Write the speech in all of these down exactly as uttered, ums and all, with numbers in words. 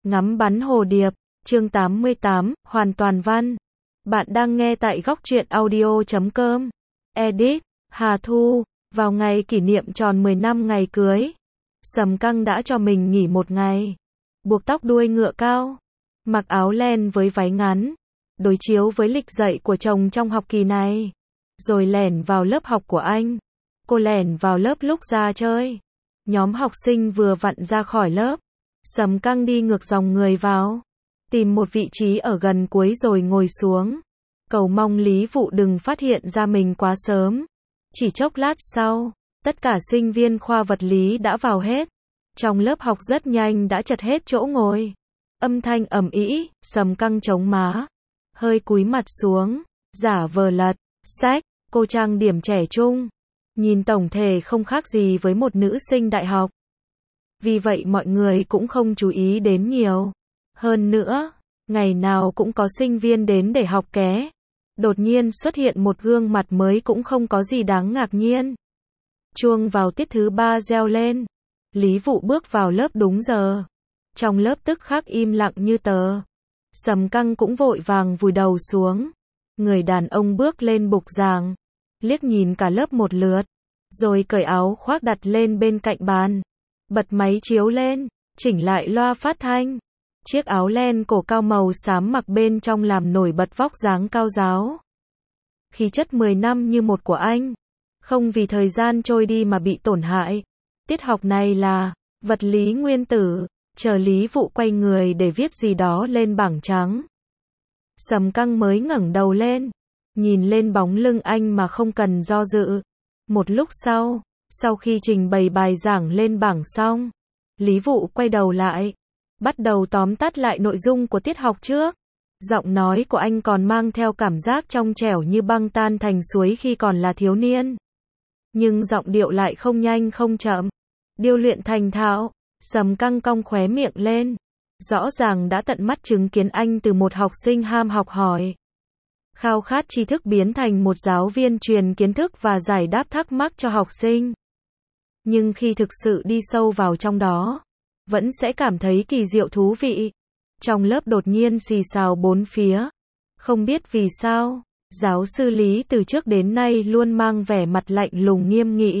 Ngắm bắn hồ điệp, chương tám mươi tám, hoàn toàn văn. Bạn đang nghe tại góc truyện audio chấm com. Edit, Hà Thu, vào ngày kỷ niệm tròn mười năm ngày cưới. Sầm Căng đã cho mình nghỉ một ngày. Buộc tóc đuôi ngựa cao. Mặc áo len với váy ngắn. Đối chiếu với lịch dạy của chồng trong học kỳ này. Rồi lẻn vào lớp học của anh. Cô lẻn vào lớp lúc ra chơi. Nhóm học sinh vừa vặn ra khỏi lớp. Sầm Căng đi ngược dòng người vào. Tìm một vị trí ở gần cuối rồi ngồi xuống. Cầu mong Lý Vụ đừng phát hiện ra mình quá sớm. Chỉ chốc lát sau, tất cả sinh viên khoa vật lý đã vào hết. Trong lớp học rất nhanh đã chật hết chỗ ngồi. Âm thanh ầm ĩ, Sầm Căng chống má. Hơi cúi mặt xuống, giả vờ lật sách, cô trang điểm trẻ trung. Nhìn tổng thể không khác gì với một nữ sinh đại học. Vì vậy mọi người cũng không chú ý đến nhiều. Hơn nữa, ngày nào cũng có sinh viên đến để học ké. Đột nhiên xuất hiện một gương mặt mới cũng không có gì đáng ngạc nhiên. Chuông vào tiết thứ ba reo lên. Lý Vụ bước vào lớp đúng giờ. Trong lớp tức khắc im lặng như tờ. Sầm Căng cũng vội vàng vùi đầu xuống. Người đàn ông bước lên bục giảng. Liếc nhìn cả lớp một lượt. Rồi cởi áo khoác đặt lên bên cạnh bàn. Bật máy chiếu lên, chỉnh lại loa phát thanh. Chiếc áo len cổ cao màu xám mặc bên trong làm nổi bật vóc dáng cao ráo. Khí chất mười năm như một của anh. Không vì thời gian trôi đi mà bị tổn hại. Tiết học này là vật lý nguyên tử. Chờ Lý Vụ quay người để viết gì đó lên bảng trắng. Sầm Căng mới ngẩng đầu lên. Nhìn lên bóng lưng anh mà không cần do dự. Một lúc sau, sau khi trình bày bài giảng lên bảng xong, Lý Vụ quay đầu lại, bắt đầu tóm tắt lại nội dung của tiết học trước. Giọng nói của anh còn mang theo cảm giác trong trẻo như băng tan thành suối khi còn là thiếu niên. Nhưng giọng điệu lại không nhanh không chậm, điêu luyện thành thạo. Sầm Căng cong khóe miệng lên. Rõ ràng đã tận mắt chứng kiến anh từ một học sinh ham học hỏi, khao khát tri thức biến thành một giáo viên truyền kiến thức và giải đáp thắc mắc cho học sinh. Nhưng khi thực sự đi sâu vào trong đó, vẫn sẽ cảm thấy kỳ diệu thú vị. Trong lớp đột nhiên xì xào bốn phía. Không biết vì sao, giáo sư Lý từ trước đến nay luôn mang vẻ mặt lạnh lùng nghiêm nghị.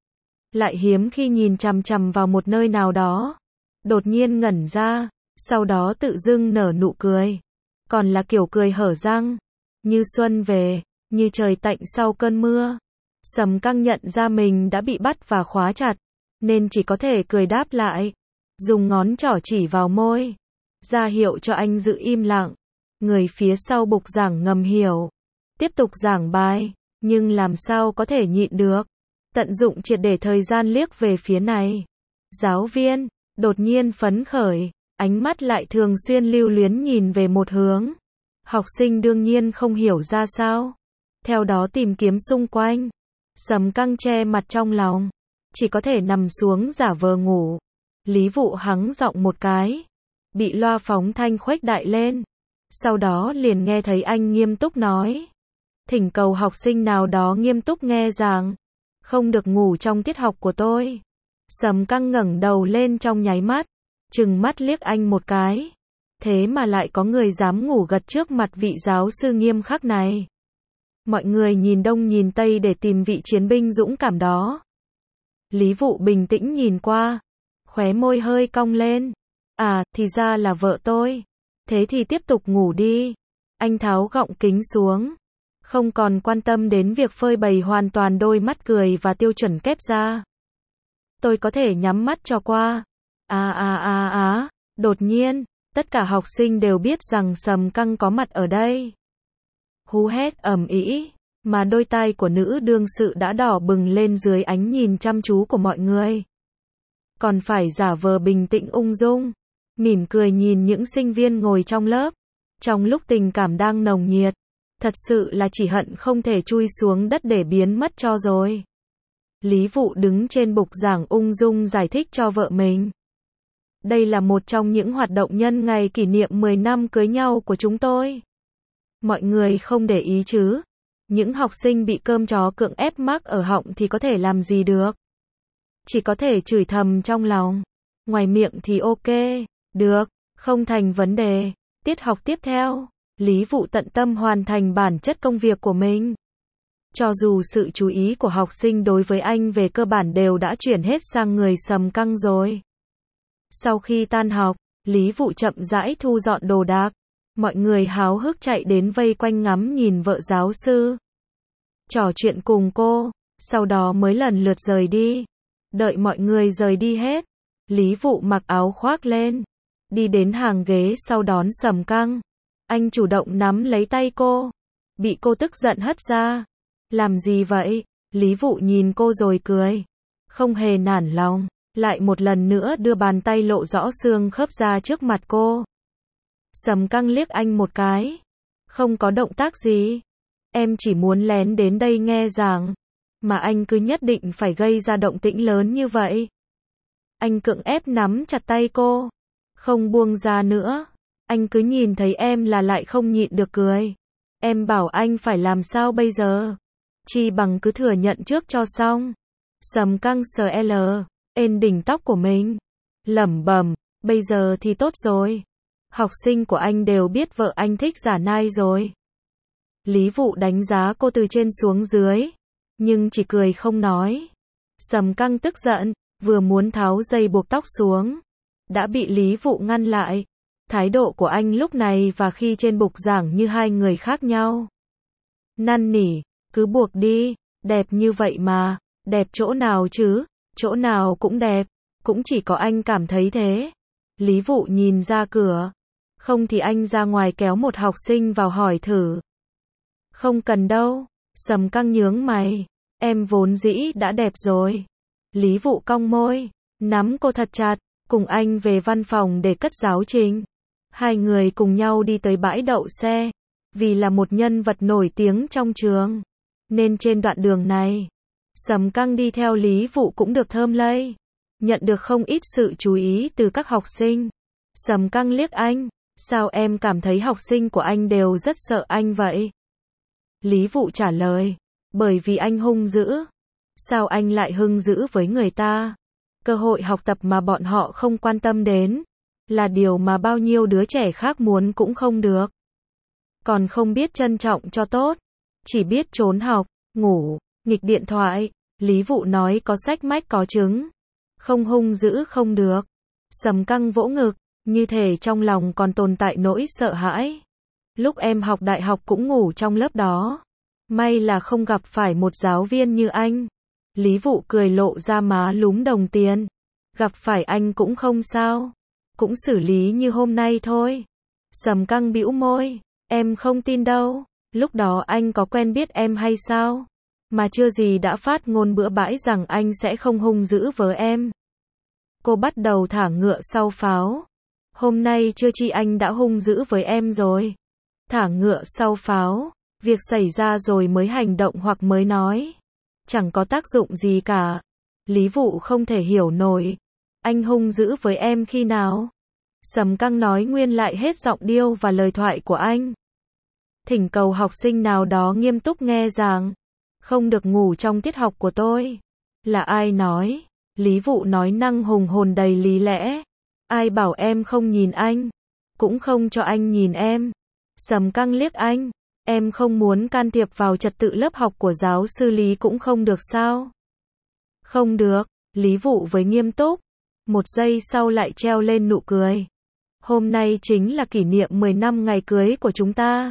Lại hiếm khi nhìn chằm chằm vào một nơi nào đó. Đột nhiên ngẩn ra, sau đó tự dưng nở nụ cười. Còn là kiểu cười hở răng. Như xuân về, như trời tạnh sau cơn mưa. Sầm Căng nhận ra mình đã bị bắt và khóa chặt, nên chỉ có thể cười đáp lại. Dùng ngón trỏ chỉ vào môi, ra hiệu cho anh giữ im lặng. Người phía sau bục giảng ngầm hiểu. Tiếp tục giảng bài, nhưng làm sao có thể nhịn được. Tận dụng triệt để thời gian liếc về phía này. Giáo viên, đột nhiên phấn khởi, ánh mắt lại thường xuyên lưu luyến nhìn về một hướng. Học sinh đương nhiên không hiểu ra sao. Theo đó tìm kiếm xung quanh. Sầm Căng che mặt trong lòng. Chỉ có thể nằm xuống giả vờ ngủ. Lý Vụ hắng giọng một cái. Bị loa phóng thanh khuếch đại lên. Sau đó liền nghe thấy anh nghiêm túc nói. Thỉnh cầu học sinh nào đó nghiêm túc nghe giảng. Không được ngủ trong tiết học của tôi. Sầm Căng ngẩng đầu lên trong nháy mắt. Trừng mắt liếc anh một cái. Thế mà lại có người dám ngủ gật trước mặt vị giáo sư nghiêm khắc này. Mọi người nhìn đông nhìn tây để tìm vị chiến binh dũng cảm đó. Lý Vụ bình tĩnh nhìn qua. Khóe môi hơi cong lên. À, thì ra là vợ tôi. Thế thì tiếp tục ngủ đi. Anh tháo gọng kính xuống. Không còn quan tâm đến việc phơi bày hoàn toàn đôi mắt cười và tiêu chuẩn kép ra. Tôi có thể nhắm mắt cho qua. À à à à, đột nhiên. Tất cả học sinh đều biết rằng Sầm Căng có mặt ở đây. Hú hét ầm ĩ, mà đôi tai của nữ đương sự đã đỏ bừng lên dưới ánh nhìn chăm chú của mọi người. Còn phải giả vờ bình tĩnh ung dung, mỉm cười nhìn những sinh viên ngồi trong lớp. Trong lúc tình cảm đang nồng nhiệt, thật sự là chỉ hận không thể chui xuống đất để biến mất cho rồi. Lý Vụ đứng trên bục giảng ung dung giải thích cho vợ mình. Đây là một trong những hoạt động nhân ngày kỷ niệm mười năm cưới nhau của chúng tôi. Mọi người không để ý chứ. Những học sinh bị cơm chó cưỡng ép mắc ở họng thì có thể làm gì được. Chỉ có thể chửi thầm trong lòng. Ngoài miệng thì ok, được, Không thành vấn đề. Tiết học tiếp theo, Lý Vụ tận tâm hoàn thành bản chất công việc của mình. Cho dù sự chú ý của học sinh đối với anh về cơ bản đều đã chuyển hết sang người Sầm Căng rồi. Sau khi tan học, Lý Vụ chậm rãi thu dọn đồ đạc. Mọi người háo hức chạy đến vây quanh ngắm nhìn vợ giáo sư. Trò chuyện cùng cô, sau đó mới lần lượt rời đi. Đợi mọi người rời đi hết, Lý Vụ mặc áo khoác lên, đi đến hàng ghế sau đón Sầm Căng. Anh chủ động nắm lấy tay cô, bị cô tức giận hất ra. Làm gì vậy? Lý Vụ nhìn cô rồi cười, không hề nản lòng, lại một lần nữa đưa bàn tay lộ rõ xương khớp ra trước mặt cô. Sầm Căng liếc anh một cái, không có động tác gì. Em chỉ muốn lén đến đây nghe giảng, mà anh cứ nhất định phải gây ra động tĩnh lớn như vậy. Anh cưỡng ép nắm chặt tay cô, không buông ra nữa. Anh cứ nhìn thấy em là lại không nhịn được cười. Em bảo anh phải làm sao bây giờ? Chi bằng cứ thừa nhận trước cho xong. Sầm Căng sờ L, ên đỉnh tóc của mình, lẩm bẩm, bây giờ thì tốt rồi. Học sinh của anh đều biết vợ anh thích giả nai rồi. Lý Vụ đánh giá cô từ trên xuống dưới, nhưng chỉ cười không nói. Sầm Căng tức giận, vừa muốn tháo dây buộc tóc xuống, đã bị Lý Vụ ngăn lại. Thái độ của anh lúc này và khi trên bục giảng như hai người khác nhau. Năn nỉ, cứ buộc đi, đẹp như vậy mà, đẹp chỗ nào chứ, chỗ nào cũng đẹp, cũng chỉ có anh cảm thấy thế. Lý Vụ nhìn ra cửa, không thì anh ra ngoài kéo một học sinh vào hỏi thử. Không cần đâu, Sầm Căng nhướng mày, em vốn dĩ đã đẹp rồi. Lý Vụ cong môi, nắm cô thật chặt, cùng anh về văn phòng để cất giáo trình. Hai người cùng nhau đi tới bãi đậu xe. Vì là một nhân vật nổi tiếng trong trường, nên trên đoạn đường này, Sầm Căng đi theo Lý Vụ cũng được thơm lây. Nhận được không ít sự chú ý từ các học sinh. Sầm Căng liếc anh, sao em cảm thấy học sinh của anh đều rất sợ anh vậy? Lý Vụ trả lời, bởi vì anh hung dữ. Sao anh lại hung dữ với người ta? Cơ hội học tập mà bọn họ không quan tâm đến, là điều mà bao nhiêu đứa trẻ khác muốn cũng không được. Còn không biết trân trọng cho tốt, chỉ biết trốn học, ngủ, nghịch điện thoại. Lý Vụ nói có sách mách có chứng, không hung dữ không được. Sầm Căng vỗ ngực, như thể trong lòng còn tồn tại nỗi sợ hãi. Lúc em học đại học cũng ngủ trong lớp đó. May là không gặp phải một giáo viên như anh. Lý Vụ cười lộ ra má lúm đồng tiền. Gặp phải anh cũng không sao, cũng xử lý như hôm nay thôi. Sầm Căng bĩu môi, em không tin đâu. Lúc đó anh có quen biết em hay sao? Mà chưa gì đã phát ngôn bừa bãi rằng anh sẽ không hung dữ với em. Cô bắt đầu thả ngựa sau pháo. Hôm nay chưa chi anh đã hung dữ với em rồi. Thả ngựa sau pháo, việc xảy ra rồi mới hành động hoặc mới nói. Chẳng có tác dụng gì cả. Lý Vụ không thể hiểu nổi. Anh hung dữ với em khi nào? Sầm Căng nói nguyên lại hết giọng điệu và lời thoại của anh. Thỉnh cầu học sinh nào đó nghiêm túc nghe giảng. Không được ngủ trong tiết học của tôi. Là ai nói? Lý Vụ nói năng hùng hồn đầy lý lẽ. Ai bảo em không nhìn anh? Cũng không cho anh nhìn em. Sầm Căng liếc anh. Em không muốn can thiệp vào trật tự lớp học của giáo sư Lý cũng không được sao? Không được. Lý Vụ với nghiêm túc. Một giây sau lại treo lên nụ cười. Hôm nay chính là kỷ niệm mười năm ngày cưới của chúng ta.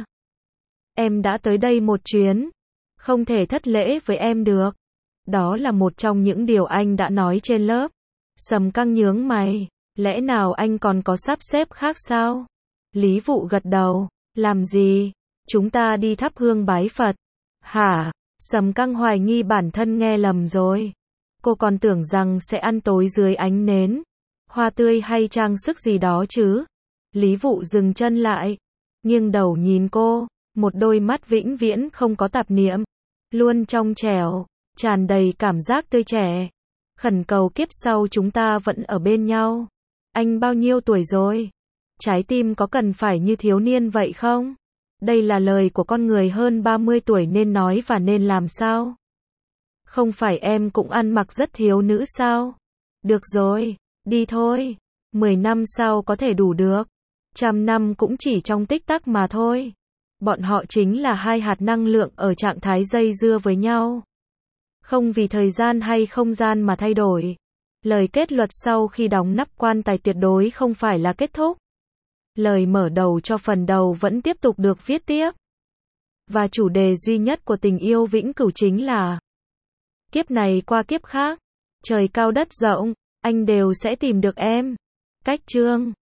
Em đã tới đây một chuyến. Không thể thất lễ với em được. Đó là một trong những điều anh đã nói trên lớp. Sầm Căng nhướng mày. Lẽ nào anh còn có sắp xếp khác sao? Lý Vụ gật đầu. Làm gì? Chúng ta đi thắp hương bái Phật. Hả? Sầm Căng hoài nghi bản thân nghe lầm rồi. Cô còn tưởng rằng sẽ ăn tối dưới ánh nến, hoa tươi hay trang sức gì đó chứ. Lý Vụ dừng chân lại, nghiêng đầu nhìn cô, một đôi mắt vĩnh viễn không có tạp niệm, luôn trong trẻo, tràn đầy cảm giác tươi trẻ. Khẩn cầu kiếp sau chúng ta vẫn ở bên nhau. Anh bao nhiêu tuổi rồi? Trái tim có cần phải như thiếu niên vậy không? Đây là lời của con người hơn ba mươi tuổi nên nói và nên làm sao? Không phải em cũng ăn mặc rất thiếu nữ sao? Được rồi, đi thôi. Mười năm sau có thể đủ được. Trăm năm cũng chỉ trong tích tắc mà thôi. Bọn họ chính là hai hạt năng lượng ở trạng thái dây dưa với nhau. Không vì thời gian hay không gian mà thay đổi. Lời kết luật sau khi đóng nắp quan tài tuyệt đối không phải là kết thúc. Lời mở đầu cho phần đầu vẫn tiếp tục được viết tiếp. Và chủ đề duy nhất của tình yêu vĩnh cửu chính là kiếp này qua kiếp khác, trời cao đất rộng, anh đều sẽ tìm được em. Cách chương